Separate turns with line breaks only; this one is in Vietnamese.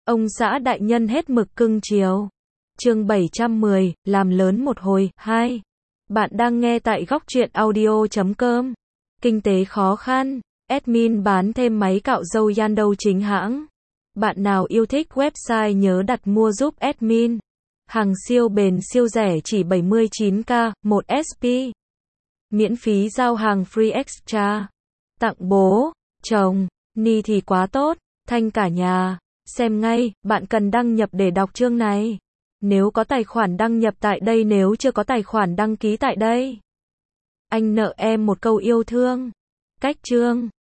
Ông xã đại nhân hết mực cưng chiều. Chương 710, làm lớn một hồi. 2. Bạn đang nghe tại góc truyện audio.com. Kinh tế khó khăn. Admin bán thêm máy cạo râu Yandou chính hãng. Bạn nào yêu thích website nhớ đặt mua giúp admin. Hàng siêu bền siêu rẻ chỉ 79k, 1 SP. Miễn phí giao hàng free extra. Tặng bố, chồng, ni thì quá tốt, thanh cả nhà. Xem ngay, bạn cần đăng nhập để đọc chương này. Nếu có tài khoản đăng nhập tại đây, nếu chưa có tài khoản đăng ký tại đây. Anh nợ em một câu yêu thương. Cách chương.